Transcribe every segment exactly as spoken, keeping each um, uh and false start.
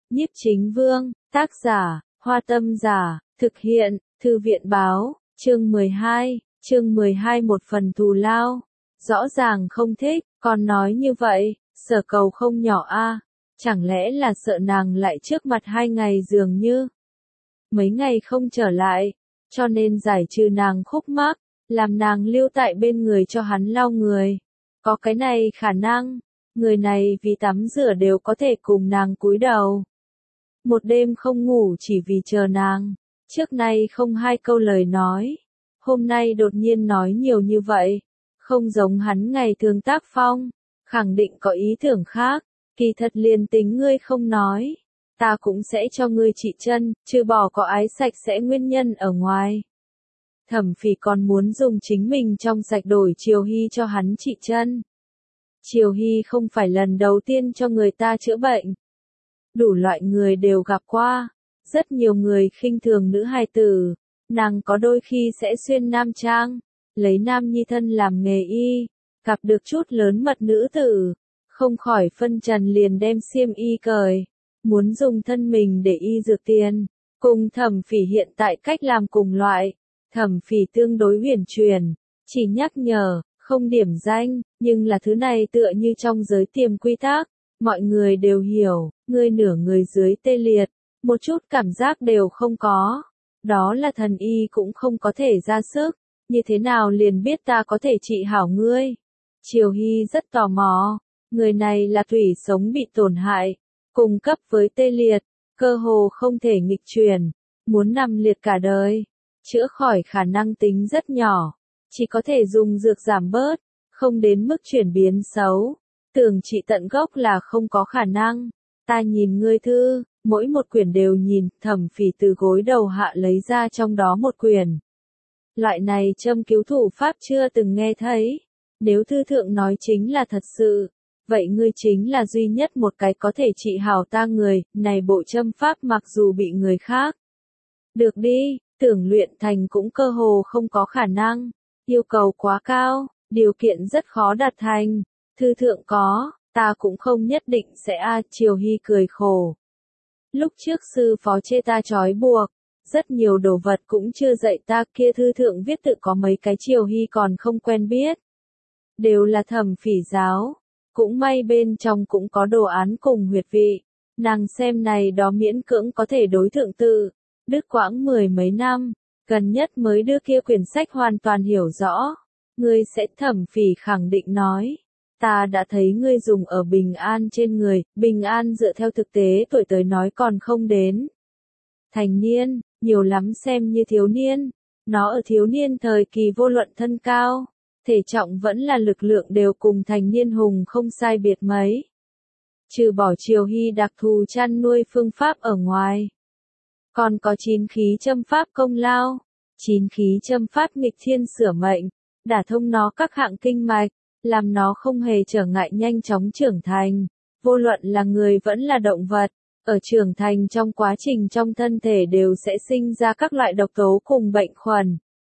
Nhiếp Chính Vương, tác giả, Hoa Tâm Giả, thực hiện, Thư viện báo, chương mười hai, chương mười hai một phần thù lao. Rõ ràng không thích, còn nói như vậy, Sở Cầu không nhỏ a, chẳng lẽ là sợ nàng lại trước mặt hai ngày dường như mấy ngày không trở lại, cho nên giải trừ nàng khúc mắc, làm nàng lưu tại bên người cho hắn lau người. Có cái này khả năng, người này vì tắm rửa đều có thể cùng nàng cúi đầu. Một đêm không ngủ chỉ vì chờ nàng, trước nay không hai câu lời nói, hôm nay đột nhiên nói nhiều như vậy, không giống hắn ngày thường tác phong, khẳng định có ý tưởng khác, kỳ thật liền tính ngươi không nói, ta cũng sẽ cho ngươi trị chân, trừ bỏ có ái sạch sẽ nguyên nhân ở ngoài. Thẩm Phỉ còn muốn dùng chính mình trong sạch đổi Triều Hy cho hắn trị chân. Triều Hy không phải lần đầu tiên cho người ta chữa bệnh. Đủ loại người đều gặp qua, rất nhiều người khinh thường nữ hài tử, nàng có đôi khi sẽ xuyên nam trang, lấy nam nhi thân làm nghề y, gặp được chút lớn mật nữ tử, không khỏi phân trần liền đem xiêm y cởi, muốn dùng thân mình để y dược tiền, cùng Thẩm Phỉ hiện tại cách làm cùng loại. Thẩm Phỉ tương đối huyền truyền, chỉ nhắc nhở, không điểm danh, nhưng là thứ này tựa như trong giới tiềm quy tắc, mọi người đều hiểu, ngươi nửa người dưới tê liệt, một chút cảm giác đều không có, đó là thần y cũng không có thể ra sức, như thế nào liền biết ta có thể trị hảo ngươi. Triều Hy rất tò mò, người này là tủy sống bị tổn hại, cùng cấp với tê liệt, cơ hồ không thể nghịch chuyển, muốn nằm liệt cả đời. Chữa khỏi khả năng tính rất nhỏ, chỉ có thể dùng dược giảm bớt, không đến mức chuyển biến xấu. Tưởng trị tận gốc là không có khả năng. Ta nhìn ngươi thư, mỗi một quyển đều nhìn, Thẩm Phỉ từ gối đầu hạ lấy ra trong đó một quyển. Loại này châm cứu thủ pháp chưa từng nghe thấy. Nếu thư thượng nói chính là thật sự, vậy ngươi chính là duy nhất một cái có thể trị hảo ta người, này bộ châm pháp mặc dù bị người khác. Được đi. Tưởng luyện thành cũng cơ hồ không có khả năng, yêu cầu quá cao, điều kiện rất khó đạt thành, thư thượng có, ta cũng không nhất định sẽ a. À, Triều Hy cười khổ. Lúc trước sư phó chê ta trói buộc, rất nhiều đồ vật cũng chưa dạy ta, kia thư thượng viết tự có mấy cái Triều Hy còn không quen biết. Đều là Thẩm Phỉ giáo, cũng may bên trong cũng có đồ án cùng huyệt vị, nàng xem này đó miễn cưỡng có thể đối thượng tự. Đứt quãng mười mấy năm, gần nhất mới đưa kia quyển sách hoàn toàn hiểu rõ. Ngươi sẽ Thẩm Phỉ khẳng định nói. Ta đã thấy ngươi dùng ở Bình An trên người, Bình An dựa theo thực tế tuổi tới nói còn không đến. Thành niên, nhiều lắm xem như thiếu niên. Nó ở thiếu niên thời kỳ vô luận thân cao, thể trọng vẫn là lực lượng đều cùng thành niên hùng không sai biệt mấy. Trừ bỏ Triều Hy đặc thù chăn nuôi phương pháp ở ngoài. Còn có chín khí châm pháp công lao, chín khí châm pháp nghịch thiên sửa mệnh, đả thông nó các hạng kinh mạch, làm nó không hề trở ngại nhanh chóng trưởng thành, vô luận là người vẫn là động vật, ở trưởng thành trong quá trình trong thân thể đều sẽ sinh ra các loại độc tố cùng bệnh khuẩn.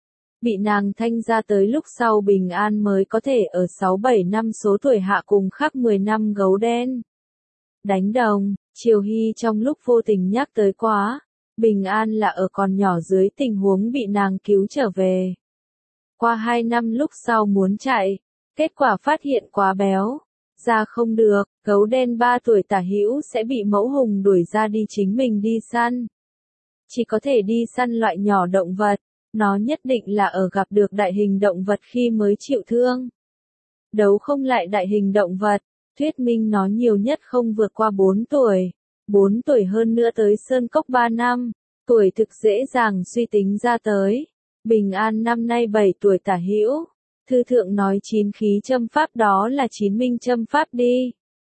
Bị nàng thanh ra tới lúc sau Bình An mới có thể ở sáu bảy năm số tuổi hạ cùng khắc mười năm gấu đen. Đánh đồng, Triều Hy trong lúc vô tình nhắc tới quá. Bình An là ở còn nhỏ dưới tình huống bị nàng cứu trở về. Qua hai năm lúc sau muốn chạy, kết quả phát hiện quá béo, ra không được, gấu đen ba tuổi tả hữu sẽ bị mẫu hùng đuổi ra đi chính mình đi săn. Chỉ có thể đi săn loại nhỏ động vật, nó nhất định là ở gặp được đại hình động vật khi mới chịu thương. Đấu không lại đại hình động vật, thuyết minh nó nhiều nhất không vượt qua bốn tuổi. bốn tuổi hơn nữa tới Sơn Cốc ba năm, tuổi thực dễ dàng suy tính ra tới. Bình An năm nay bảy tuổi tả hữu, thư thượng nói chín khí châm pháp đó là chín minh châm pháp đi.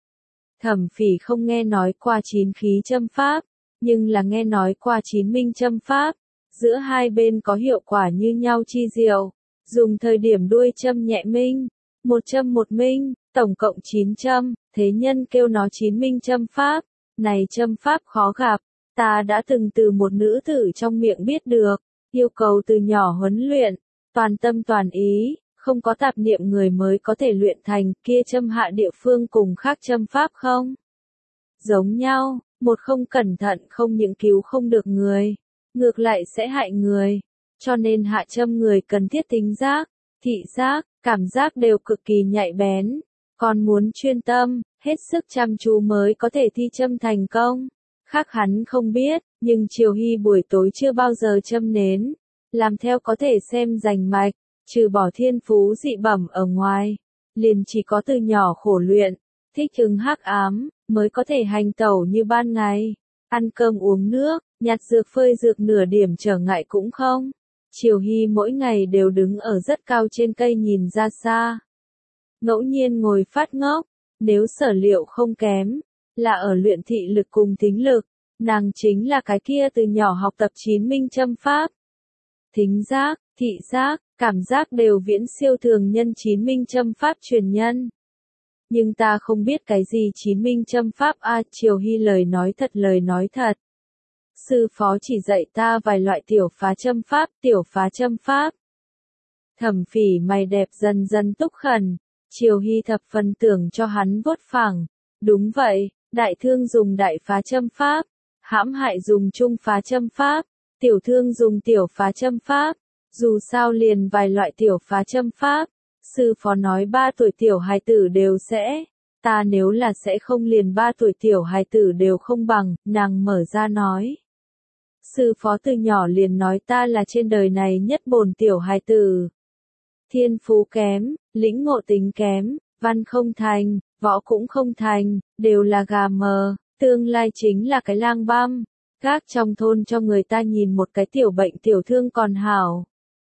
Thẩm Phỉ không nghe nói qua chín khí châm pháp, nhưng là nghe nói qua chín minh châm pháp, giữa hai bên có hiệu quả như nhau chi diệu, dùng thời điểm đuôi châm nhẹ minh, một châm một minh, tổng cộng chín châm, thế nhân kêu nó chín minh châm pháp. Này châm pháp khó gặp, ta đã từng từ một nữ tử trong miệng biết được, yêu cầu từ nhỏ huấn luyện, toàn tâm toàn ý, không có tạp niệm người mới có thể luyện thành, kia châm hạ địa phương cùng khác châm pháp không? Giống nhau, Một không cẩn thận không những cứu không được người, ngược lại sẽ hại người. Cho nên hạ châm người cần thiết thính giác, thị giác, cảm giác đều cực kỳ nhạy bén. Còn muốn chuyên tâm, hết sức chăm chú mới có thể thi châm thành công. Khác hắn không biết, nhưng Triều Hy buổi tối chưa bao giờ châm nến. Làm theo có thể xem rành mạch, trừ bỏ thiên phú dị bẩm ở ngoài. Liền chỉ có từ nhỏ khổ luyện, thích ứng hắc ám, mới có thể hành tẩu như ban ngày. Ăn cơm uống nước, nhặt dược phơi dược nửa điểm trở ngại cũng không. Triều Hy mỗi ngày đều đứng ở rất cao trên cây nhìn ra xa. Ngẫu nhiên ngồi phát ngốc, nếu sở liệu không kém, là ở luyện thị lực cùng thính lực, nàng chính là cái kia từ nhỏ học tập chín minh châm pháp. Thính giác, thị giác, cảm giác đều viễn siêu thường nhân chín minh châm pháp truyền nhân. Nhưng ta không biết cái gì chín minh châm pháp a. Triều Hy lời nói thật lời nói thật. Sư phó chỉ dạy ta vài loại tiểu phá châm pháp, tiểu phá châm pháp. Thẩm Phỉ mày đẹp dần dần túc khẩn, Triều Hy thập phần tưởng cho hắn vuốt phẳng. Đúng vậy, đại thương dùng đại phá châm pháp, hãm hại dùng trung phá châm pháp, tiểu thương dùng tiểu phá châm pháp. Dù sao liền vài loại tiểu phá châm pháp. Sư phó nói ba tuổi tiểu hài tử đều sẽ, ta nếu là sẽ không liền ba tuổi tiểu hài tử đều không bằng, nàng mở ra nói. Sư phó từ nhỏ liền nói ta là trên đời này nhất bổn tiểu hài tử. Thiên phú kém, lĩnh ngộ tính kém, văn không thành, võ cũng không thành, đều là gà mờ, tương lai chính là cái lang băm. Gác trong thôn cho người ta nhìn một cái tiểu bệnh tiểu thương còn hảo.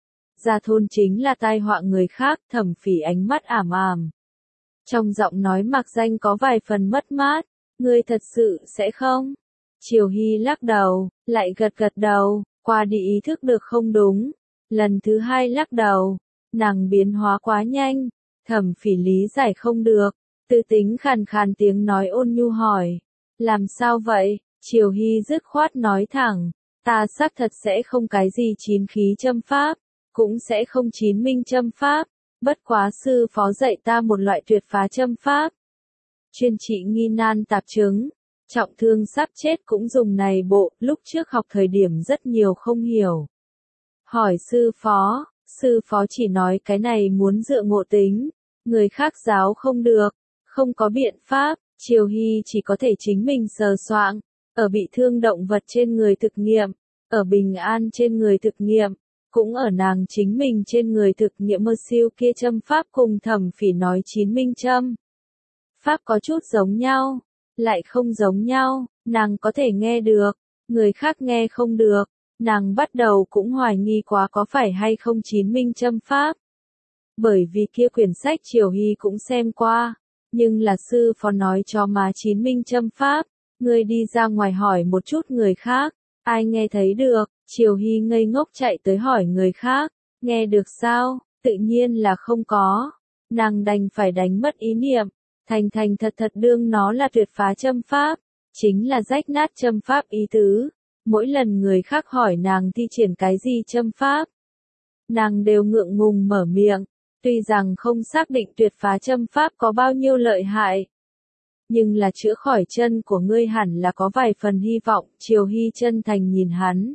Ra thôn chính là tai họa người khác. Thẩm Phỉ ánh mắt ảm ảm. Trong giọng nói mặc danh có vài phần mất mát. Ngươi thật sự sẽ không? Triều Hy lắc đầu, lại gật gật đầu, qua đi ý thức được không đúng. Lần thứ hai lắc đầu, nàng biến hóa quá nhanh. Thẩm Phỉ lý giải không được, tư tính khàn khàn tiếng nói ôn nhu hỏi. Làm sao vậy? Triều Hy dứt khoát nói thẳng, ta xác thật sẽ không cái gì chín khí châm pháp. Cũng sẽ không chín minh châm pháp, bất quá sư phó dạy ta một loại tuyệt phá châm pháp. Chuyên trị nghi nan tạp chứng, trọng thương sắp chết cũng dùng này bộ, lúc trước học thời điểm rất nhiều không hiểu. Hỏi sư phó, sư phó chỉ nói cái này muốn dựa ngộ tính, người khác giáo không được, không có biện pháp. Triều Hy chỉ có thể chính mình sờ soạng, ở bị thương động vật trên người thực nghiệm, ở bình an trên người thực nghiệm. Cũng ở nàng chính mình trên người thực nghiệm mơ siêu kia châm pháp cùng Thẩm Phỉ nói chín minh châm. Pháp có chút giống nhau, lại không giống nhau, nàng có thể nghe được, người khác nghe không được, nàng bắt đầu cũng hoài nghi quá có phải hay không chín minh châm pháp. Bởi vì kia quyển sách Triều Hy cũng xem qua, nhưng là sư phó nói cho mà chín minh châm pháp, người đi ra ngoài hỏi một chút người khác, ai nghe thấy được. Triều Hy ngây ngốc chạy tới hỏi người khác, nghe được sao? Tự nhiên là không có. Nàng đành phải đánh mất ý niệm, thành thành thật thật đương nó là tuyệt phá châm pháp, chính là rách nát châm pháp ý tứ. Mỗi lần người khác hỏi nàng thi triển cái gì châm pháp, nàng đều ngượng ngùng mở miệng, tuy rằng không xác định tuyệt phá châm pháp có bao nhiêu lợi hại. Nhưng là chữa khỏi chân của ngươi hẳn là có vài phần hy vọng. Triều Hy chân thành nhìn hắn.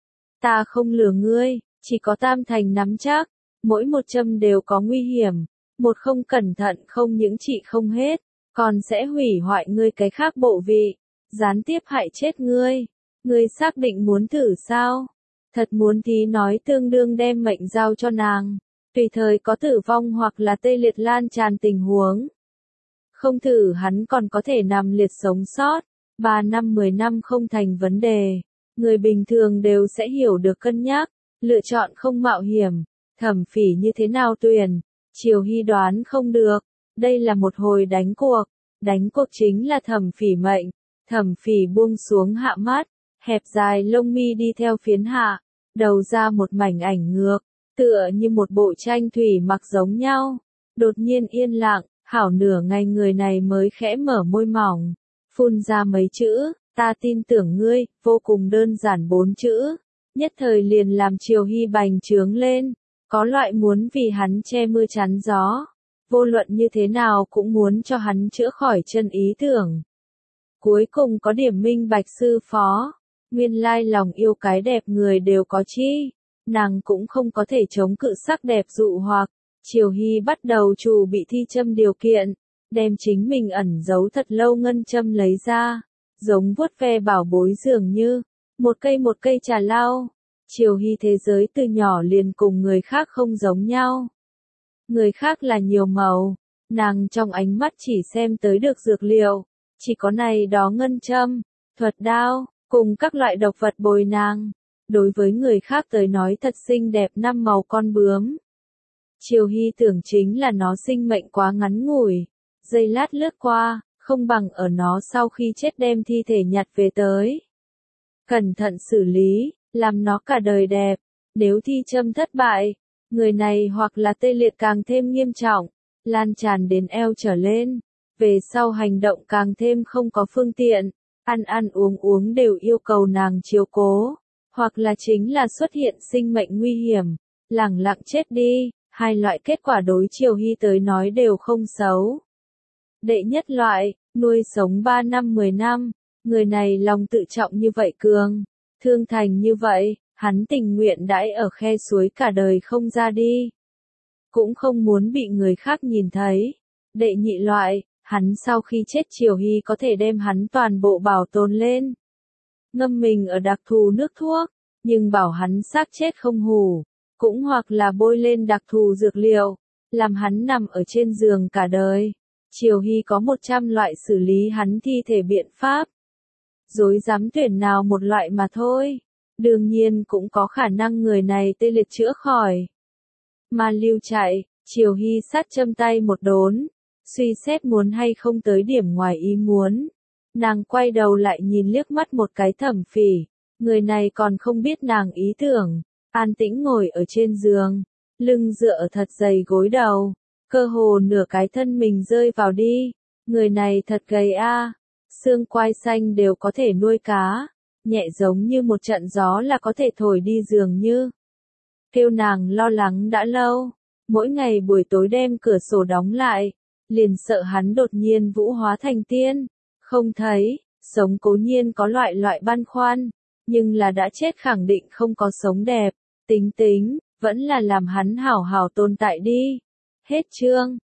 Ta không lừa ngươi, chỉ có tam thành nắm chắc, mỗi một châm đều có nguy hiểm, một không cẩn thận không những trị không hết, còn sẽ hủy hoại ngươi cái khác bộ vị, gián tiếp hại chết ngươi. Ngươi xác định muốn thử sao? Thật muốn thì nói tương đương đem mệnh giao cho nàng, tùy thời có tử vong hoặc là tê liệt lan tràn tình huống. Không thử hắn còn có thể nằm liệt sống sót, ba năm mười năm không thành vấn đề. Người bình thường đều sẽ hiểu được cân nhắc, lựa chọn không mạo hiểm. Thẩm Phỉ như thế nào tuyển? Triều Hy đoán không được, đây là một hồi đánh cuộc, đánh cuộc chính là Thẩm Phỉ mệnh. Thẩm Phỉ buông xuống hạ mắt, hẹp dài lông mi đi theo phiến hạ, đầu ra một mảnh ảnh ngược, tựa như một bộ tranh thủy mặc giống nhau. Đột nhiên yên lặng, hảo nửa ngày người này mới khẽ mở môi mỏng, phun ra mấy chữ. Ta tin tưởng ngươi, vô cùng đơn giản bốn chữ, nhất thời liền làm Triều Hy bành trướng lên, có loại muốn vì hắn che mưa chắn gió, vô luận như thế nào cũng muốn cho hắn chữa khỏi chân ý tưởng. Cuối cùng có điểm minh bạch sư phó. Nguyên lai lòng yêu cái đẹp người đều có chi. Nàng cũng không có thể chống cự sắc đẹp dụ hoặc. Triều Hy bắt đầu chủ bị thi châm điều kiện. Đem chính mình ẩn giấu thật lâu ngân châm lấy ra. Giống vuốt ve bảo bối dường như. Một cây một cây trà lau. Triều Hy thế giới từ nhỏ liền cùng người khác không giống nhau. Người khác là nhiều màu. Nàng trong ánh mắt chỉ xem tới được dược liệu. Chỉ có này đó ngân châm, thuật đao, cùng các loại độc vật bồi nàng. Đối với người khác tới nói thật xinh đẹp năm màu con bướm. Triều Hy tưởng chính là nó sinh mệnh quá ngắn ngủi. Giây lát lướt qua, không bằng ở nó sau khi chết đem thi thể nhặt về tới. Cẩn thận xử lý, làm nó cả đời đẹp. Nếu thi châm thất bại, người này hoặc là tê liệt càng thêm nghiêm trọng, lan tràn đến eo trở lên. Về sau hành động càng thêm không có phương tiện, ăn ăn uống uống đều yêu cầu nàng chiếu cố, hoặc là chính là xuất hiện sinh mệnh nguy hiểm, lẳng lặng chết đi, hai loại kết quả đối Triều Hy tới nói đều không xấu. Đệ nhất loại, nuôi sống ba năm mười năm, người này lòng tự trọng như vậy cường, thương thành như vậy, hắn tình nguyện đãi ở khe suối cả đời không ra đi. Cũng không muốn bị người khác nhìn thấy. Đệ nhị loại, hắn sau khi chết Triều Hy có thể đem hắn toàn bộ bảo tồn lên. Ngâm mình ở đặc thù nước thuốc, nhưng bảo hắn xác chết không hủ. Cũng hoặc là bôi lên đặc thù dược liệu, làm hắn nằm ở trên giường cả đời. Triều Hy có một trăm loại xử lý hắn thi thể biện pháp. Dối dám tuyển nào một loại mà thôi. Đương nhiên cũng có khả năng người này tê liệt chữa khỏi. Mà lưu chạy, Triều Hy sát châm tay một đốn. Suy xét muốn hay không tới điểm ngoài ý muốn. Nàng quay đầu lại nhìn liếc mắt một cái Thẩm Phỉ. Người này còn không biết nàng ý tưởng. An tĩnh ngồi ở trên giường. Lưng dựa ở thật dày gối đầu. Cơ hồ nửa cái thân mình rơi vào đi. Người này thật gầy a, xương quai xanh đều có thể nuôi cá. Nhẹ giống như một trận gió là có thể thổi đi dường như. Kêu nàng lo lắng đã lâu. Mỗi ngày buổi tối đem cửa sổ đóng lại. Liền sợ hắn đột nhiên vũ hóa thành tiên. Không thấy, sống cố nhiên có loại loại băn khoăn. Nhưng là đã chết khẳng định không có sống đẹp. Tính tính, vẫn là làm hắn hảo hảo tồn tại đi. Hết chương.